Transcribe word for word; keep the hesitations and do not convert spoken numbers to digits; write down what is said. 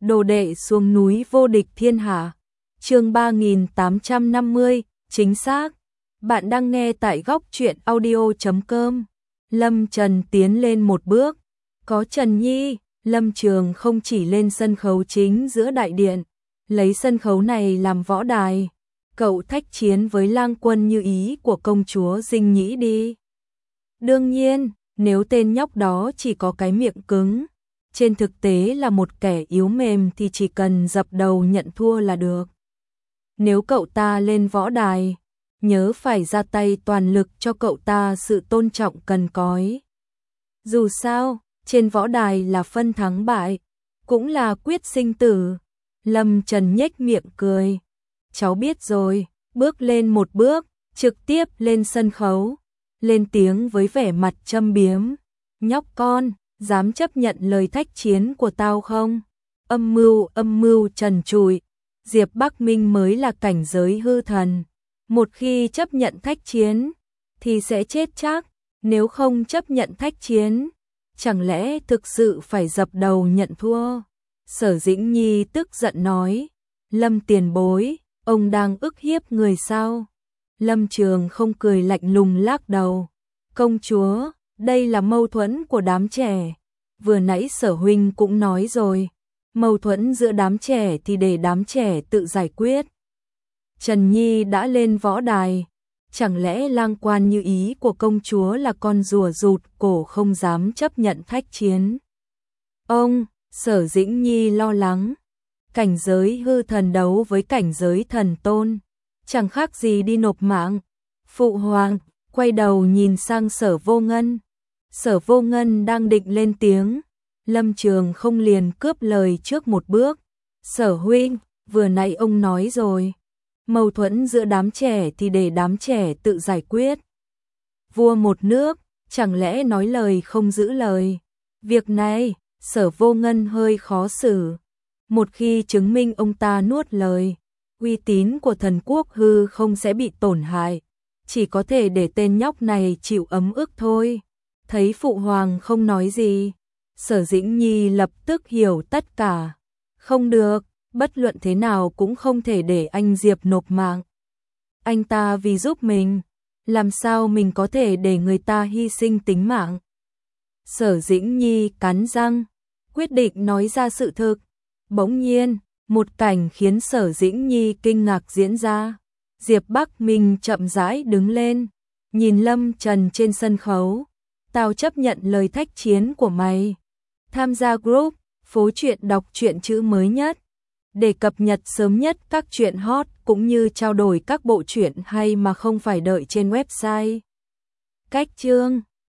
Đồ đệ xuống núi vô địch thiên hạ. Chương ba nghìn tám trăm năm mươi, chính xác. Bạn đang nghe tại góc truyện audio chấm com. Lâm Trần tiến lên một bước. Có Trần Nhi, Lâm Trường không chỉ lên sân khấu chính giữa đại điện, lấy sân khấu này làm võ đài. Cậu thách chiến với Lang Quân như ý của công chúa Dinh Nhĩ đi. Đương nhiên, nếu tên nhóc đó chỉ có cái miệng cứng, trên thực tế là một kẻ yếu mềm thì chỉ cần dập đầu nhận thua là được. Nếu cậu ta lên võ đài, nhớ phải ra tay toàn lực cho cậu ta sự tôn trọng cần cói. Dù sao, trên võ đài là phân thắng bại, cũng là quyết sinh tử. Lâm Trần nhếch miệng cười. Cháu biết rồi, bước lên một bước, trực tiếp lên sân khấu, lên tiếng với vẻ mặt châm biếm. Nhóc con, dám chấp nhận lời thách chiến của tao không? Âm mưu, âm mưu trần trụi. Diệp Bắc Minh mới là cảnh giới hư thần. Một khi chấp nhận thách chiến, thì sẽ chết chắc. Nếu không chấp nhận thách chiến, chẳng lẽ thực sự phải dập đầu nhận thua? Sở Dĩnh Nhi tức giận nói. Lâm tiền bối, ông đang ức hiếp người sao? Lâm Trường không cười lạnh lùng lắc đầu. Công chúa, đây là mâu thuẫn của đám trẻ. Vừa nãy Sở huynh cũng nói rồi, mâu thuẫn giữa đám trẻ thì để đám trẻ tự giải quyết. Trần Nhi đã lên võ đài, chẳng lẽ Lang Quan như ý của công chúa là con rùa rụt cổ không dám chấp nhận thách chiến? Ông, Sở Dĩnh Nhi lo lắng, cảnh giới hư thần đấu với cảnh giới thần tôn, chẳng khác gì đi nộp mạng. Phụ hoàng quay đầu nhìn sang Sở Vô Ngân. Sở Vô Ngân đang định lên tiếng, Lâm Trường không liền cướp lời trước một bước. Sở huynh, vừa nãy ông nói rồi, mâu thuẫn giữa đám trẻ thì để đám trẻ tự giải quyết. Vua một nước, chẳng lẽ nói lời không giữ lời? Việc này, Sở Vô Ngân hơi khó xử. Một khi chứng minh ông ta nuốt lời, uy tín của thần quốc hư không sẽ bị tổn hại. Chỉ có thể để tên nhóc này chịu ấm ức thôi. Thấy phụ hoàng không nói gì, Sở Dĩnh Nhi lập tức hiểu tất cả. Không được, bất luận thế nào cũng không thể để anh Diệp nộp mạng. Anh ta vì giúp mình, làm sao mình có thể để người ta hy sinh tính mạng? Sở Dĩnh Nhi cắn răng, quyết định nói ra sự thực. Bỗng nhiên, một cảnh khiến Sở Dĩnh Nhi kinh ngạc diễn ra. Diệp Bắc Minh chậm rãi đứng lên, nhìn Lâm Trần trên sân khấu. Tao chấp nhận lời thách chiến của mày. Tham gia group Phố Truyện đọc truyện chữ mới nhất, để cập nhật sớm nhất các truyện hot cũng như trao đổi các bộ truyện hay mà không phải đợi trên website. Cách chương